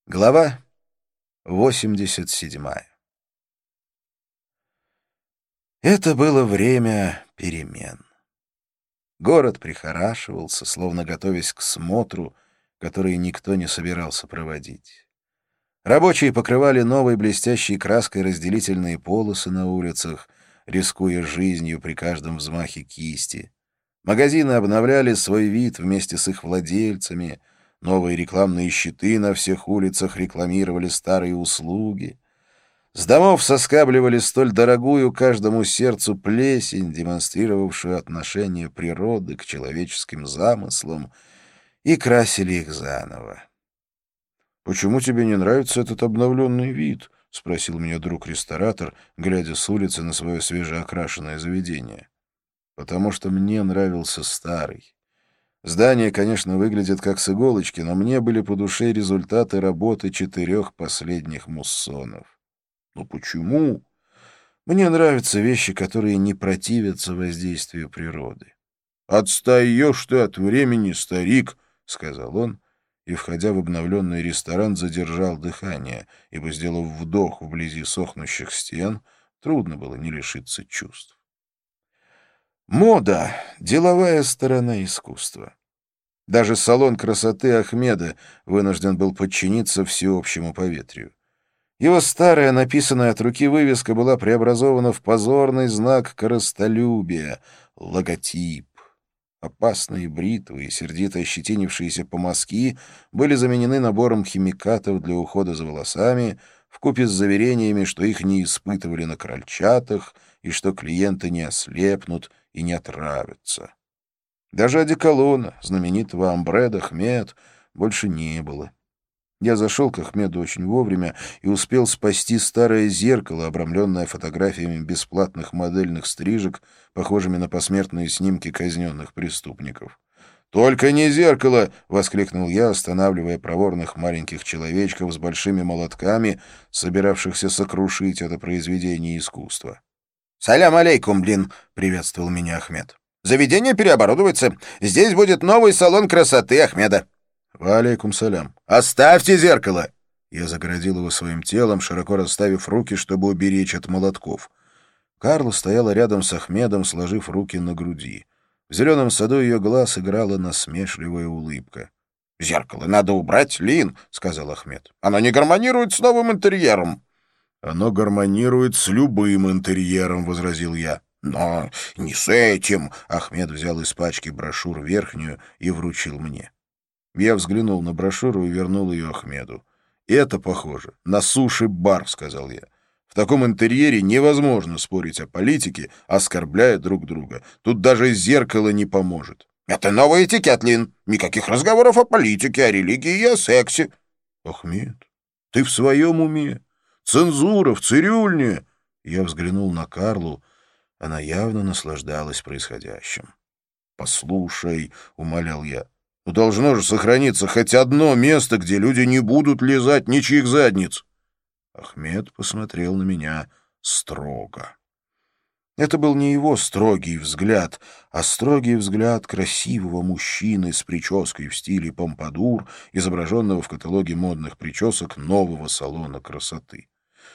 Глава 87. Это было время перемен. Город прихорашивался, словно готовясь к смотру, который никто не собирался проводить. Рабочие покрывали новой блестящей краской разделительные полосы на улицах, рискуя жизнью при каждом взмахе кисти. Магазины обновляли свой вид вместе с их владельцами, новые рекламные щиты на всех улицах рекламировали старые услуги. С домов соскабливали столь дорогую каждому сердцу плесень, демонстрировавшую отношение природы к человеческим замыслам, и красили их заново. «Почему тебе не нравится этот обновленный вид?» — спросил меня друг-ресторатор, глядя с улицы на свое свежеокрашенное заведение. «Потому что мне нравился старый. Здание, конечно, выглядит как с иголочки, но мне были по душе результаты работы 4 последних муссонов». «Ну почему?» «Мне нравятся вещи, которые не противятся воздействию природы». «Отстаешь ты от времени, старик», — сказал он, и, входя в обновленный ресторан, задержал дыхание, ибо, сделав вдох вблизи сохнущих стен, трудно было не лишиться чувств. Мода — деловая сторона искусства. Даже салон красоты Ахмеда вынужден был подчиниться всеобщему поветрию. Его старая, написанная от руки вывеска была преобразована в позорный знак корыстолюбия — логотип. Опасные бритвы и сердито ощетинившиеся помазки были заменены набором химикатов для ухода за волосами, вкупе с заверениями, что их не испытывали на крольчатах и что клиенты не ослепнут и не отравятся. Даже одеколона, знаменитого Амбре д'Ахмед, больше не было. Я зашел к Ахмеду очень вовремя и успел спасти старое зеркало, обрамленное фотографиями бесплатных модельных стрижек, похожими на посмертные снимки казненных преступников. «Только не зеркало!» — воскликнул я, останавливая проворных маленьких человечков с большими молотками, собиравшихся сокрушить это произведение искусства. «Салям алейкум, блин!» — приветствовал меня Ахмед. «Заведение переоборудуется. Здесь будет новый салон красоты Ахмеда». «Валейкум салям». «Оставьте зеркало!» Я загородил его своим телом, широко расставив руки, чтобы уберечь от молотков. Карла стояла рядом с Ахмедом, сложив руки на груди. В зеленом саду ее глаз играла насмешливая улыбка. «Зеркало надо убрать, Лин», — сказал Ахмед. «Оно не гармонирует с новым интерьером». «Оно гармонирует с любым интерьером», — возразил я. «Но не с этим», — Ахмед взял из пачки брошюр верхнюю и вручил мне. Я взглянул на брошюру и вернул ее Ахмеду. «Это похоже на суши-бар», — сказал я. «В таком интерьере невозможно спорить о политике, оскорбляя друг друга. Тут даже зеркало не поможет». «Это новый этикет, Лин. Никаких разговоров о политике, о религии и о сексе». «Ахмед, ты в своем уме? Цензура в цирюльне!» Я взглянул на Карлу. Она явно наслаждалась происходящим. «Послушай», — умолял я, — «ну должно же сохраниться хоть одно место, где люди не будут лизать ничьих задниц». Ахмед посмотрел на меня строго. Это был не его строгий взгляд, а строгий взгляд красивого мужчины с прической в стиле помпадур, изображенного в каталоге модных причесок нового салона красоты.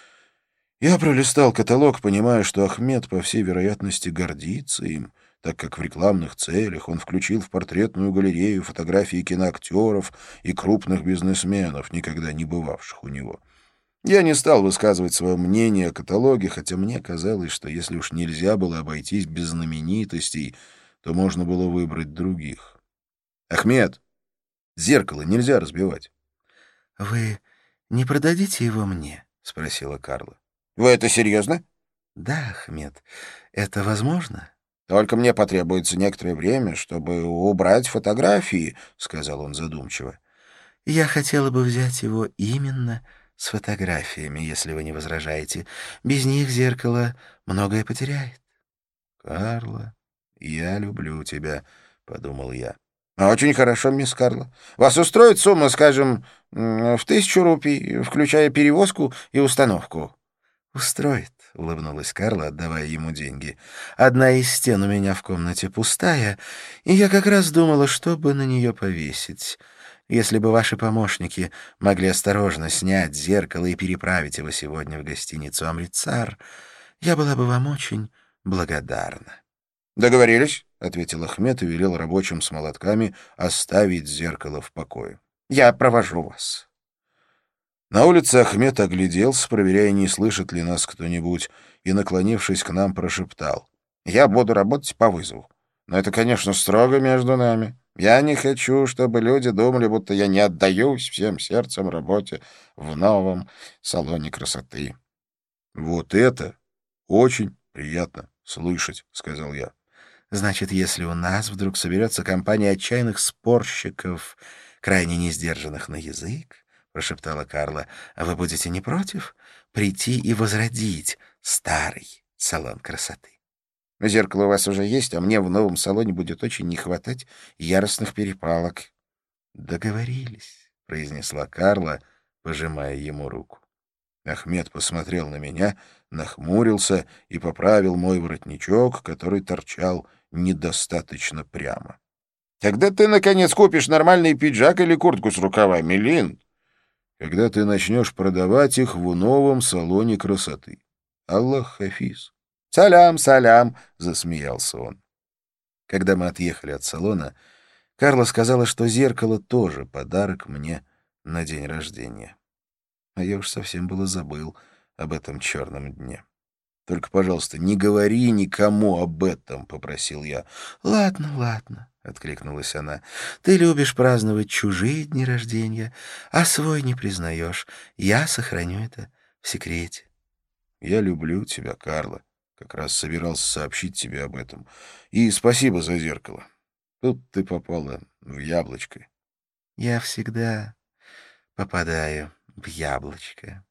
Я пролистал каталог, понимая, что Ахмед, по всей вероятности, гордится им, так как в рекламных целях он включил в портретную галерею фотографии киноактеров и крупных бизнесменов, никогда не бывавших у него. Я не стал высказывать свое мнение о каталоге, хотя мне казалось, что если уж нельзя было обойтись без знаменитостей, то можно было выбрать других. «Ахмед, зеркало нельзя разбивать». «Вы не продадите его мне?» — спросила Карла. «Вы это серьезно?» «Да, Ахмед, это возможно?» «Только мне потребуется некоторое время, чтобы убрать фотографии», — сказал он задумчиво. «Я хотела бы взять его именно с фотографиями, если вы не возражаете. Без них зеркало многое потеряет». «Карла, я люблю тебя», — подумал я. «Очень хорошо, мисс Карла. Вас устроит сумма, скажем, в 1000 рупий, включая перевозку и установку?» «Устроит», — улыбнулась Карла, отдавая ему деньги. «Одна из стен у меня в комнате пустая, и я как раз думала, что бы на нее повесить. Если бы ваши помощники могли осторожно снять зеркало и переправить его сегодня в гостиницу «Амритсар», я была бы вам очень благодарна». «Договорились», — ответил Ахмед и велел рабочим с молотками оставить зеркало в покое. «Я провожу вас». На улице Ахмед огляделся, проверяя, не слышит ли нас кто-нибудь, и, наклонившись к нам, прошептал: «Я буду работать по вызову. Но это, конечно, строго между нами. Я не хочу, чтобы люди думали, будто я не отдаюсь всем сердцем работе в новом салоне красоты». «Вот это очень приятно слышать», — сказал я. «Значит, если у нас вдруг соберется компания отчаянных спорщиков, крайне несдержанных на язык, — прошептала Карла, — вы будете не против прийти и возродить старый салон красоты? «Зеркало у вас уже есть, а мне в новом салоне будет очень не хватать яростных перепалок». «Договорились», — произнесла Карла, пожимая ему руку. Ахмед посмотрел на меня, нахмурился и поправил мой воротничок, который торчал недостаточно прямо. «Когда ты, наконец, купишь нормальный пиджак или куртку с рукавами, Лин?» «Когда ты начнешь продавать их в новом салоне красоты. Аллах хафиз». «Салям, салям», — засмеялся он. Когда мы отъехали от салона, Карла сказала, что зеркало тоже подарок мне на день рождения. А я уж совсем было забыл об этом черном дне. «Только, пожалуйста, не говори никому об этом», — попросил я. «Ладно, ладно», — откликнулась она. «Ты любишь праздновать чужие дни рождения, а свой не признаешь. Я сохраню это в секрете». «Я люблю тебя, Карла. Как раз собирался сообщить тебе об этом. И спасибо за зеркало. Тут ты попала в яблочко». «Я всегда попадаю в яблочко».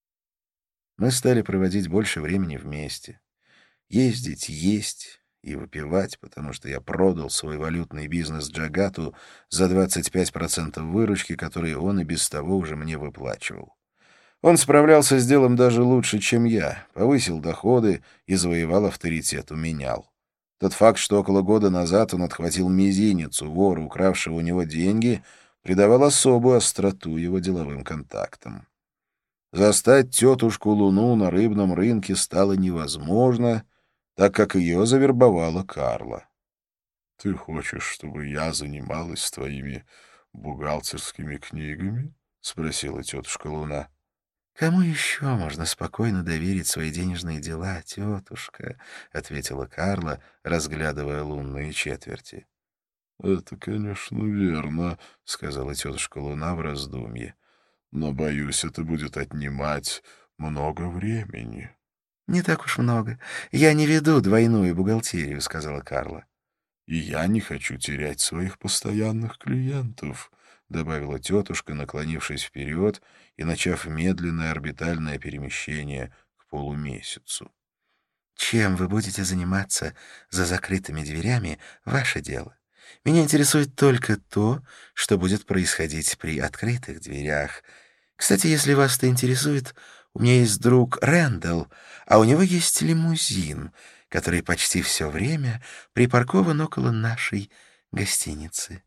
Мы стали проводить больше времени вместе. Ездить, есть и выпивать, потому что я продал свой валютный бизнес Джагату за 25% выручки, которые он и без того уже мне выплачивал. Он справлялся с делом даже лучше, чем я, повысил доходы и завоевал авторитет у менял. Тот факт, что около года назад он отхватил мизинец у вора, укравшего у него деньги, придавал особую остроту его деловым контактам. Застать тетушку Луну на рыбном рынке стало невозможно, так как ее завербовала Карла. — Ты хочешь, чтобы я занималась твоими бухгалтерскими книгами? — спросила тетушка Луна. «Кому еще можно спокойно доверить свои денежные дела, тетушка?» — ответила Карла, разглядывая лунные четверти. «Это, конечно, верно», — сказала тетушка Луна в раздумье. «Но, боюсь, это будет отнимать много времени». «Не так уж много. Я не веду двойную бухгалтерию», — сказала Карла. «И я не хочу терять своих постоянных клиентов», — добавила тетушка, наклонившись вперед и начав медленное орбитальное перемещение к полумесяцу. «Чем вы будете заниматься за закрытыми дверями — ваше дело. Меня интересует только то, что будет происходить при открытых дверях. Кстати, если вас это интересует, у меня есть друг Рэндалл, а у него есть лимузин, который почти все время припаркован около нашей гостиницы».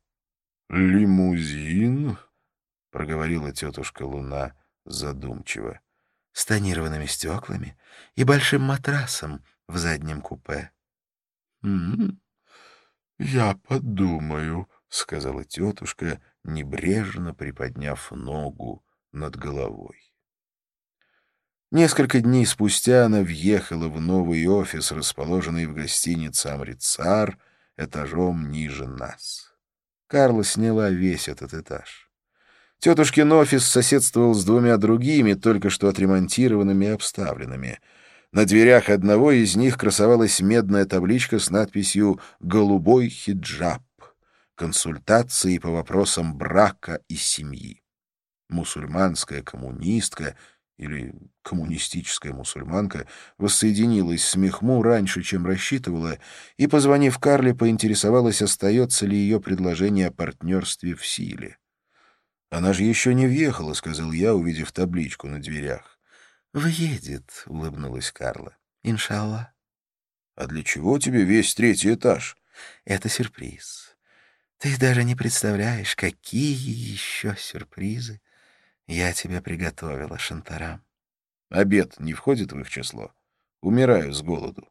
«Лимузин?» — проговорила тетушка Луна задумчиво. «С тонированными стеклами и большим матрасом в заднем купе». «М, «Я подумаю», — сказала тетушка, небрежно приподняв ногу над головой. Несколько дней спустя она въехала в новый офис, расположенный в гостинице «Амритсар», этажом ниже нас. Карла сняла весь этот этаж. Тетушкин офис соседствовал с двумя другими, только что отремонтированными и обставленными. На дверях одного из них красовалась медная табличка с надписью «Голубой хиджаб. Консультации по вопросам брака и семьи». Мусульманская коммунистка или коммунистическая мусульманка воссоединилась с Мехму раньше, чем рассчитывала, и, позвонив Карле, поинтересовалась, остается ли ее предложение о партнерстве в силе. «Она же еще не въехала», — сказал я, увидев табличку на дверях. «Въедет», — улыбнулась Карла. «Иншаллах». «А для чего тебе весь третий этаж?» «Это сюрприз. Ты даже не представляешь, какие еще сюрпризы я тебе приготовила, Шантарам. Обед не входит в их число. Умираю с голоду.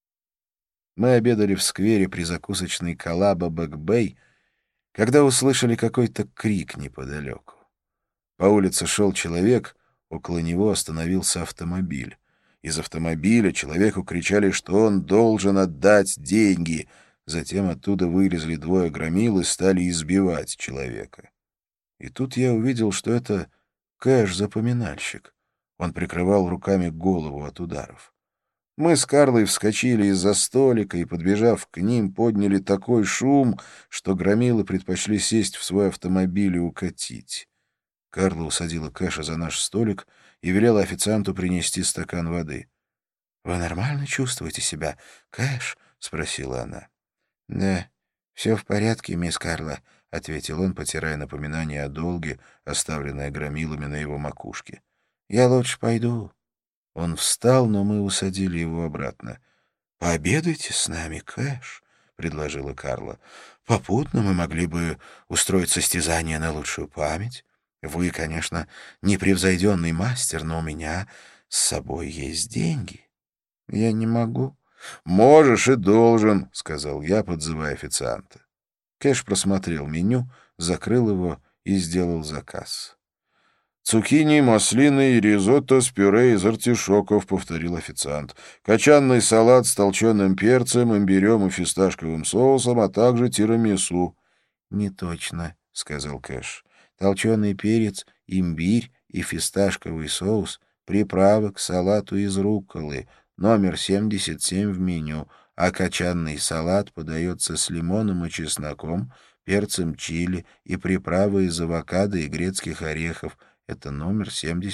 Мы обедали в сквере при закусочной Калаба Бэк-Бэй, когда услышали какой-то крик неподалеку. По улице шел человек, около него остановился автомобиль. Из автомобиля человеку кричали, что он должен отдать деньги. Затем оттуда вылезли двое громил и стали избивать человека. И тут я увидел, что это Кэш-запоминальщик. Он прикрывал руками голову от ударов. Мы с Карлой вскочили из-за столика и, подбежав к ним, подняли такой шум, что громилы предпочли сесть в свой автомобиль и укатить. Карла усадила Кэша за наш столик и велела официанту принести стакан воды. «Вы нормально чувствуете себя, Кэш?» — спросила она. «Да, все в порядке, мисс Карла», — ответил он, потирая напоминание о долге, оставленное громилами на его макушке. «Я лучше пойду». Он встал, но мы усадили его обратно. «Пообедайте с нами, Кэш», — предложила Карла. «Попутно мы могли бы устроить состязание на лучшую память. Вы, конечно, непревзойденный мастер, но у меня с собой есть деньги. Я не могу». «Можешь и должен», — сказал я, подзывая официанта. Кэш просмотрел меню, закрыл его и сделал заказ. «Цукини, маслины и ризотто с пюре из артишоков», — повторил официант. «Кочанный салат с толченым перцем, имбирем и фисташковым соусом, а также тирамису». «Не точно», — сказал Кэш. «Толченый перец, имбирь и фисташковый соус, приправы к салату из рукколы, номер 77 в меню, а кочанный салат подается с лимоном и чесноком, перцем чили и приправой из авокадо и грецких орехов. Это номер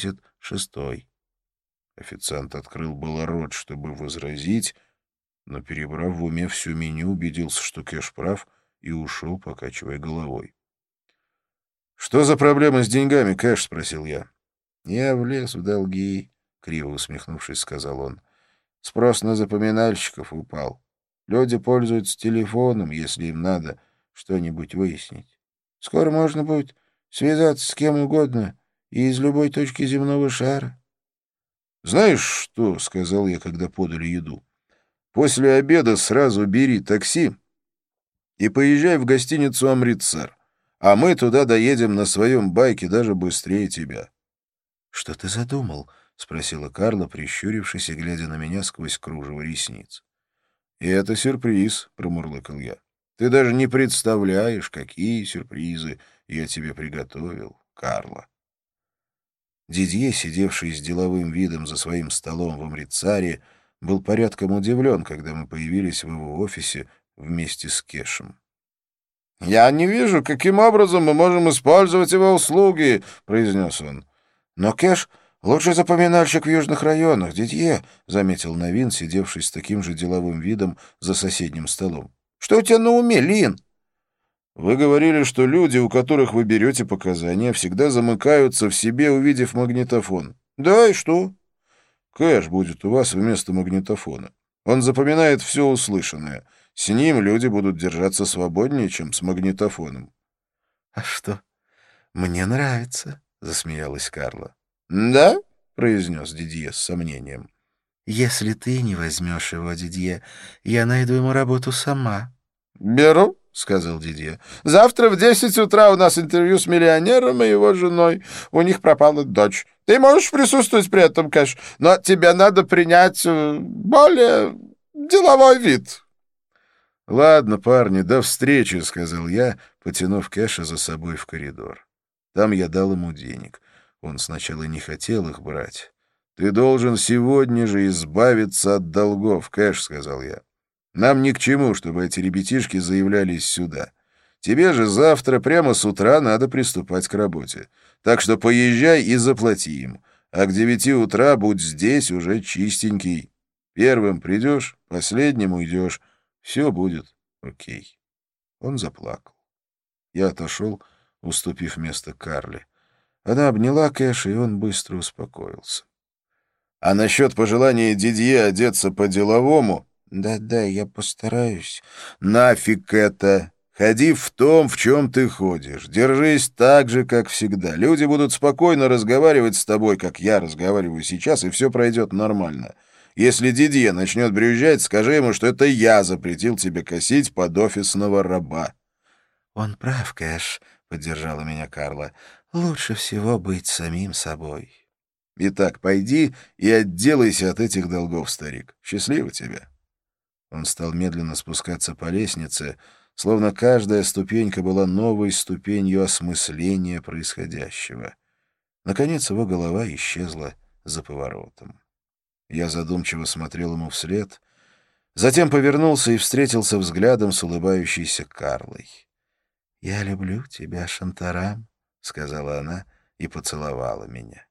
76. Официант открыл было рот, чтобы возразить, но, перебрав в уме всю меню, убедился, что Кэш прав, и ушел, покачивая головой. «Что за проблема с деньгами, Кэш?» — спросил я. «Я влез в долги», — криво усмехнувшись, сказал он. «Спрос на запоминальщиков упал. Люди пользуются телефоном, если им надо что-нибудь выяснить. Скоро можно будет связаться с кем угодно и из любой точки земного шара». «Знаешь что?» — сказал я, когда подали еду. «После обеда сразу бери такси и поезжай в гостиницу «Амритсар», а мы туда доедем на своем байке даже быстрее тебя». «Что ты задумал?» — спросила Карла, прищурившись и глядя на меня сквозь кружево ресниц. «И это сюрприз», — промурлыкал я. «Ты даже не представляешь, какие сюрпризы я тебе приготовил, Карла». Дидье, сидевший с деловым видом за своим столом в Амритсаре, был порядком удивлен, когда мы появились в его офисе вместе с Кешем. «Я не вижу, каким образом мы можем использовать его услуги», — произнес он. «Но Кеш — лучший запоминальщик в южных районах, Дидье», — заметил Новин, сидевший с таким же деловым видом за соседним столом. «Что у тебя на уме, Лин?» «Вы говорили, что люди, у которых вы берете показания, всегда замыкаются в себе, увидев магнитофон». «Да, и что?» «Кэш будет у вас вместо магнитофона. Он запоминает все услышанное. С ним люди будут держаться свободнее, чем с магнитофоном». «А что? Мне нравится», — засмеялась Карла. «Да?» — произнес Дидье с сомнением. «Если ты не возьмешь его, Дидье, я найду ему работу сама». «Беру», — сказал Дидье. «Завтра в 10 утра у нас интервью с миллионером и его женой. У них пропала дочь. Ты можешь присутствовать при этом, Кэш, но тебе надо принять более деловой вид». «Ладно, парни, до встречи», — сказал я, потянув Кэша за собой в коридор. Там я дал ему денег. Он сначала не хотел их брать. «Ты должен сегодня же избавиться от долгов, Кэш», — сказал я. «Нам ни к чему, чтобы эти ребятишки заявлялись сюда. Тебе же завтра прямо с утра надо приступать к работе. Так что поезжай и заплати им. А к 9 утра будь здесь уже чистенький. Первым придешь, последним уйдешь. Все будет окей». Он заплакал. Я отошел, уступив место Карле. Она обняла Кэша, и он быстро успокоился. «А насчет пожелания Дидье одеться по-деловому...» «Да-да, я постараюсь». «Нафиг это! Ходи в том, в чем ты ходишь. Держись так же, как всегда. Люди будут спокойно разговаривать с тобой, как я разговариваю сейчас, и все пройдет нормально. Если Дидье начнет брюзжать, скажи ему, что это я запретил тебе косить под офисного раба». «Он прав, Кэш», — поддержала меня Карла. «Лучше всего быть самим собой». «Итак, пойди и отделайся от этих долгов, старик. Счастливо тебе». Он стал медленно спускаться по лестнице, словно каждая ступенька была новой ступенью осмысления происходящего. Наконец его голова исчезла за поворотом. Я задумчиво смотрел ему вслед, затем повернулся и встретился взглядом с улыбающейся Карлой. «Я люблю тебя, Шантарам», — сказала она и поцеловала меня.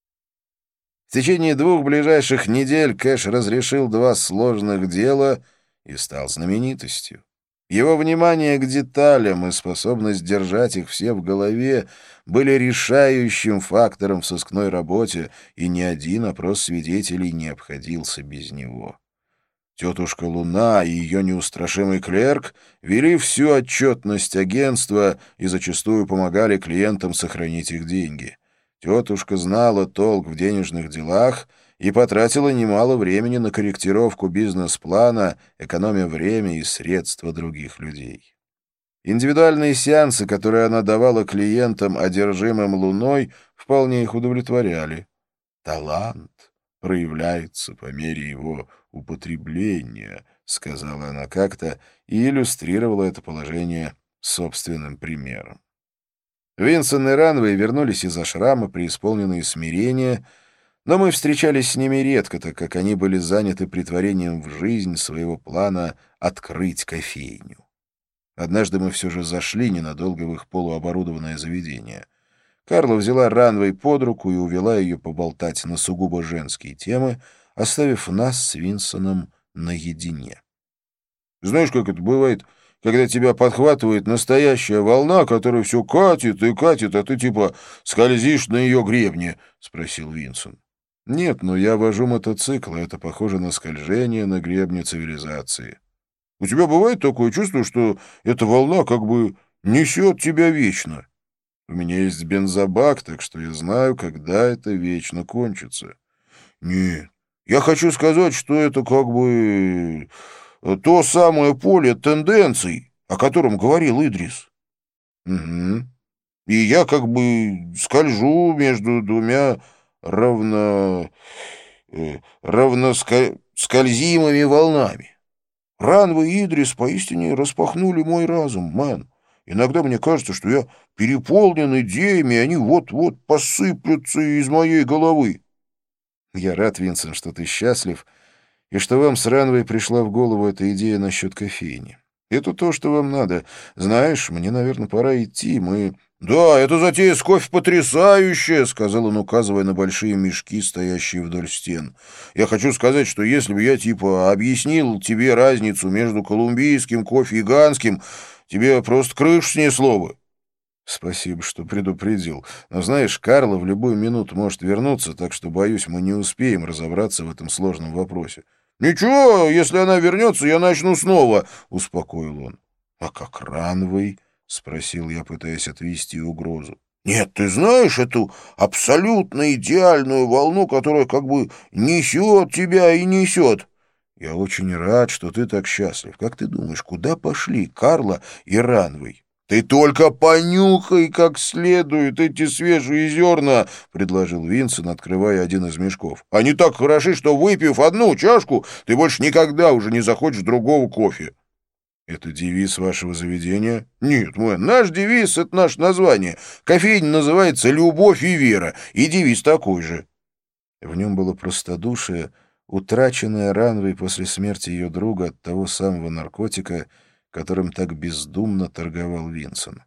В течение 2 ближайших недель Кэш разрешил 2 сложных дела и стал знаменитостью. Его внимание к деталям и способность держать их все в голове были решающим фактором в сыскной работе, и ни один опрос свидетелей не обходился без него. Тетушка Луна и ее неустрашимый клерк вели всю отчетность агентства и зачастую помогали клиентам сохранить их деньги. Тетушка знала толк в денежных делах и потратила немало времени на корректировку бизнес-плана, экономя время и средства других людей. Индивидуальные сеансы, которые она давала клиентам, одержимым Луной, вполне их удовлетворяли. «Талант проявляется по мере его употребления», — сказала она как-то и иллюстрировала это положение собственным примером. Винсон и Ранвей вернулись из ашрама, преисполненные смирения, но мы встречались с ними редко, так как они были заняты претворением в жизнь своего плана открыть кофейню. Однажды мы все же зашли ненадолго в их полуоборудованное заведение. Карла взяла Ранвей под руку и увела ее поболтать на сугубо женские темы, оставив нас с Винсоном наедине. «Знаешь, как это бывает, когда тебя подхватывает настоящая волна, которая все катит и катит, а ты типа скользишь на ее гребне?» — спросил Винсон. «Нет, но я вожу мотоцикл, и это похоже на скольжение на гребне цивилизации. У тебя бывает такое чувство, что эта волна как бы несет тебя вечно? У меня есть бензобак, так что я знаю, когда это вечно кончится». «Нет, я хочу сказать, что это как бы то самое поле тенденций, о котором говорил Идрис». «Угу. И я как бы скольжу между 2 равноскользимыми волнами. Ранва и Идрис поистине распахнули мой разум, мэн. Иногда мне кажется, что я переполнен идеями, и они вот-вот посыплются из моей головы». «Я рад, Винсент, что ты счастлив, и что вам с Ранвой пришла в голову эта идея насчет кофейни. Это то, что вам надо. Знаешь, мне, наверное, пора идти, мы...» «Да, эта затея с кофе потрясающая», — сказал он, указывая на большие мешки, стоящие вдоль стен. «Я хочу сказать, что если бы я, типа, объяснил тебе разницу между колумбийским кофе и ганским, тебе просто крышу снесло бы». «Спасибо, что предупредил. Но знаешь, Карла в любую минуту может вернуться, так что, боюсь, мы не успеем разобраться в этом сложном вопросе». «Ничего, если она вернется, я начну снова», — успокоил он. «А как Ранвей?» — спросил я, пытаясь отвести угрозу. «Нет, ты знаешь эту абсолютно идеальную волну, которая как бы несет тебя и несет?» «Я очень рад, что ты так счастлив. Как ты думаешь, куда пошли Карла и Ранвей?» «Ты только понюхай как следует эти свежие зерна», — предложил Винсент, открывая один из мешков. «Они так хороши, что, выпив одну чашку, ты больше никогда уже не захочешь другого кофе». «Это девиз вашего заведения?» «Нет, мой, наш девиз — это наше название. Кофейня называется «Любовь и вера», и девиз такой же». В нем было простодушие, утраченное Ранвей после смерти ее друга от того самого наркотика, которым так бездумно торговал Винсон.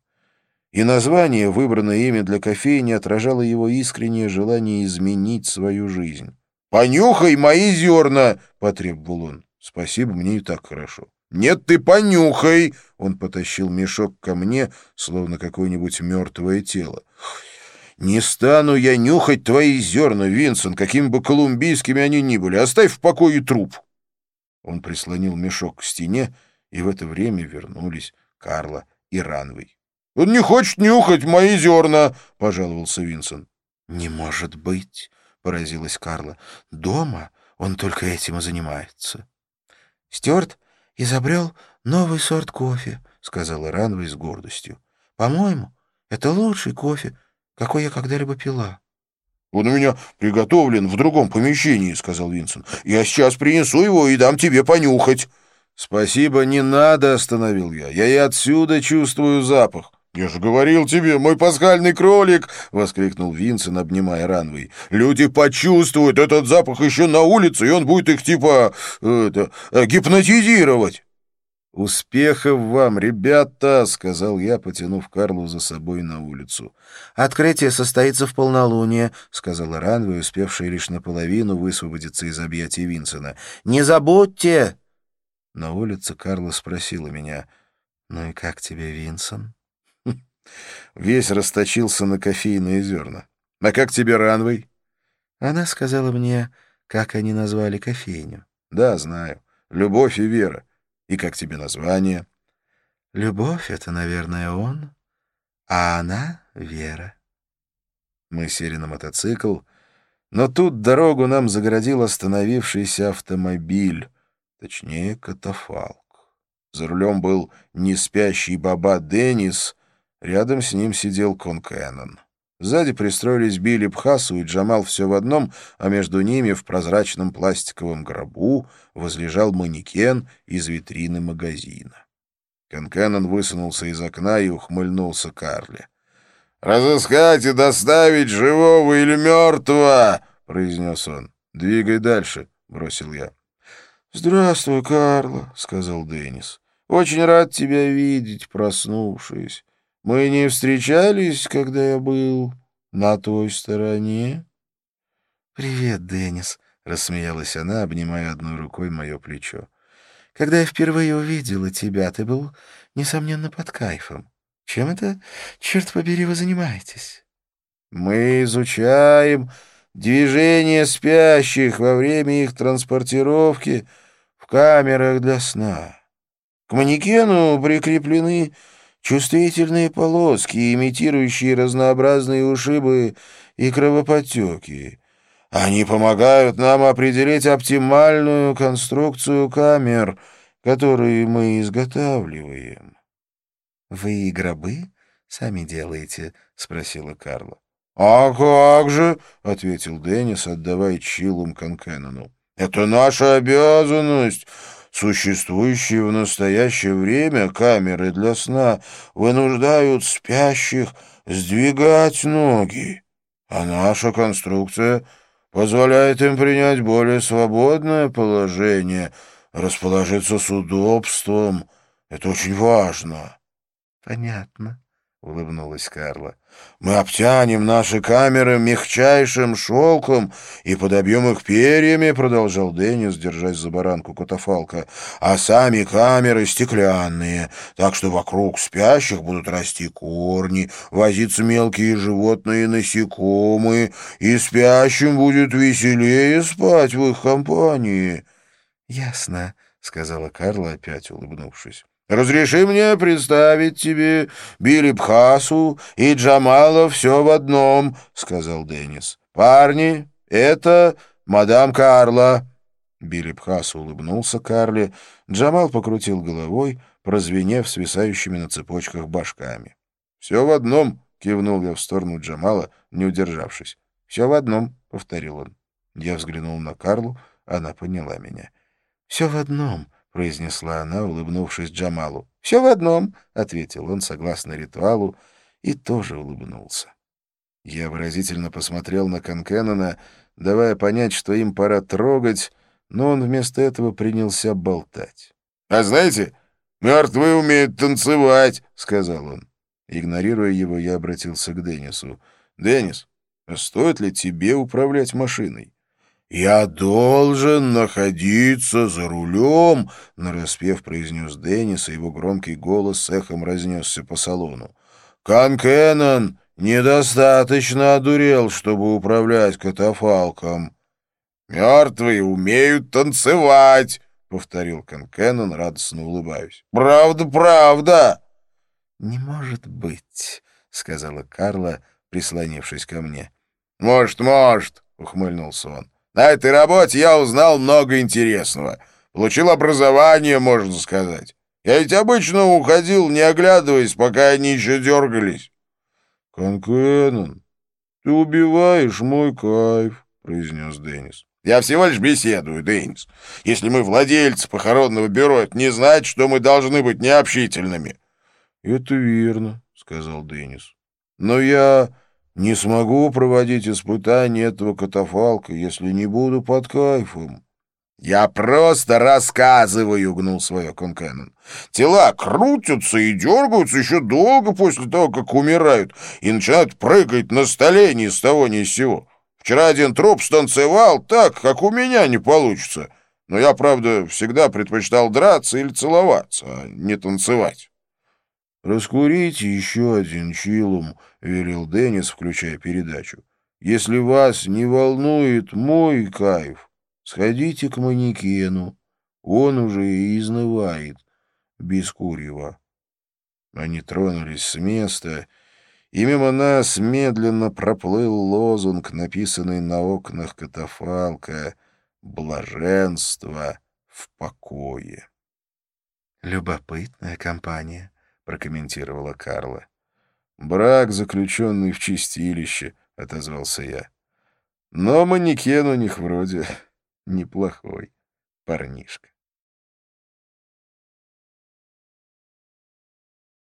И название, выбранное ими для кофейни, отражало его искреннее желание изменить свою жизнь. «Понюхай мои зерна!» — потребовал он. «Спасибо, мне и так хорошо». «Нет, ты понюхай!» — он потащил мешок ко мне, словно какое-нибудь мертвое тело. «Не стану я нюхать твои зерна, Винсон, какими бы колумбийскими они ни были. Оставь в покое труп». Он прислонил мешок к стене, и в это время вернулись Карла и Ранвей. «Он не хочет нюхать мои зерна», — пожаловался Винсон. «Не может быть», — поразилась Карла. «Дома он только этим и занимается». «Стюарт изобрел новый сорт кофе», — сказала Ранвей с гордостью. «По-моему, это лучший кофе, какой я когда-либо пила». «Он у меня приготовлен в другом помещении», — сказал Винсон. «Я сейчас принесу его и дам тебе понюхать». «Спасибо, не надо», — остановил я. «Я и отсюда чувствую запах». «Я же говорил тебе, мой пасхальный кролик!» — воскликнул Винсон, обнимая Ранвей. «Люди почувствуют этот запах еще на улице, и он будет их типа гипнотизировать». «Успехов вам, ребята!» — сказал я, потянув Карлу за собой на улицу. «Открытие состоится в полнолуние», — сказала Ранвей, успевшая лишь наполовину высвободиться из объятий Винсона. «Не забудьте!» На улице Карла спросила меня: «Ну и как тебе, Винсон?» Весь расточился на кофейные зерна. «А как тебе, Ранвей?» Она сказала мне, как они назвали кофейню. «Да, знаю. Любовь и вера. И как тебе название?» «Любовь — это, наверное, он, а она — Вера». Мы сели на мотоцикл, но тут дорогу нам загородил остановившийся автомобиль, точнее, катафалк. За рулем был неспящий баба Деннис, рядом с ним сидел Конкеннон. Сзади пристроились Билли Бхасу и Джамал все в одном, а между ними в прозрачном пластиковом гробу возлежал манекен из витрины магазина. Конкеннон высунулся из окна и ухмыльнулся Карле. «Разыскать и доставить живого или мертвого!» — произнес он. «Двигай дальше», — бросил я. «Здравствуй, Карла», — сказал Деннис. «Очень рад тебя видеть, проснувшись. Мы не встречались, когда я был на той стороне?» «Привет, Деннис», — рассмеялась она, обнимая одной рукой мое плечо. «Когда я впервые увидела тебя, ты был, несомненно, под кайфом. Чем это, черт побери, вы занимаетесь?» «Мы изучаем движение спящих во время их транспортировки в камерах для сна. К манекену прикреплены чувствительные полоски, имитирующие разнообразные ушибы и кровоподтеки. Они помогают нам определить оптимальную конструкцию камер, которые мы изготавливаем». «Вы и гробы сами делаете?» — спросила Карла. «А как же?» — ответил Деннис, отдавая чилум Конкеннону. «Это наша обязанность. Существующие в настоящее время камеры для сна вынуждают спящих сдвигать ноги, а наша конструкция позволяет им принять более свободное положение, расположиться с удобством. Это очень важно». «Понятно», — улыбнулась Карла. «Мы обтянем наши камеры мягчайшим шелком и подобьем их перьями», — продолжал Деннис, держась за баранку катафалка, «а сами камеры стеклянные, так что вокруг спящих будут расти корни, возиться мелкие животные и насекомые, и спящим будет веселее спать в их компании». «Ясно», — сказала Карла, опять улыбнувшись. «Разреши мне представить тебе Билли Бхасу и Джамала все в одном», — сказал Деннис. «Парни, это мадам Карла». Билли Бхасу улыбнулся Карле, Джамал покрутил головой, прозвенев свисающими на цепочках башками. «Все в одном», — кивнул я в сторону Джамала, не удержавшись. «Все в одном», — повторил он. Я взглянул на Карлу, она поняла меня. «Все в одном», — произнесла она, улыбнувшись Джамалу. «Все в одном», — ответил он, согласно ритуалу, и тоже улыбнулся. Я выразительно посмотрел на Конкеннона, давая понять, что им пора трогать, но он вместо этого принялся болтать. «А знаете, мертвые умеют танцевать», — сказал он. Игнорируя его, я обратился к Деннису. «Деннис, а стоит ли тебе управлять машиной?» «Я должен находиться за рулем», — нараспев произнес Деннис, и его громкий голос эхом разнесся по салону. «Конкеннон недостаточно одурел, чтобы управлять катафалком». «Мертвые умеют танцевать», — повторил Конкеннон, радостно улыбаясь. «Правда, правда». «Не может быть», — сказала Карла, прислонившись ко мне. Может, — ухмыльнулся он. На этой работе я узнал много интересного. Получил образование, можно сказать. Я ведь обычно уходил, не оглядываясь, пока они еще дергались. — Конкеннон, ты убиваешь мой кайф, — произнес Деннис. — Я всего лишь беседую, Деннис. Если мы владельцы похоронного бюро, это не значит, что мы должны быть необщительными. — Это верно, — сказал Деннис. — Но я не смогу проводить испытания этого катафалка, если не буду под кайфом. — Я просто рассказываю, — гнул свое Конкеннон. Тела крутятся и дергаются еще долго после того, как умирают, и начинают прыгать на столе ни с того ни с сего. Вчера один труп станцевал так, как у меня не получится. Но я, правда, всегда предпочитал драться или целоваться, а не танцевать. — Раскурите еще один чилум, — велел Деннис, включая передачу. — Если вас не волнует мой кайф, сходите к манекену. Он уже и изнывает без курева. Они тронулись с места, и мимо нас медленно проплыл лозунг, написанный на окнах катафалка «Блаженство в покое». «Любопытная компания», — прокомментировала Карла. «Брак, заключенный в чистилище», — отозвался я. «Но манекен у них вроде неплохой парнишка».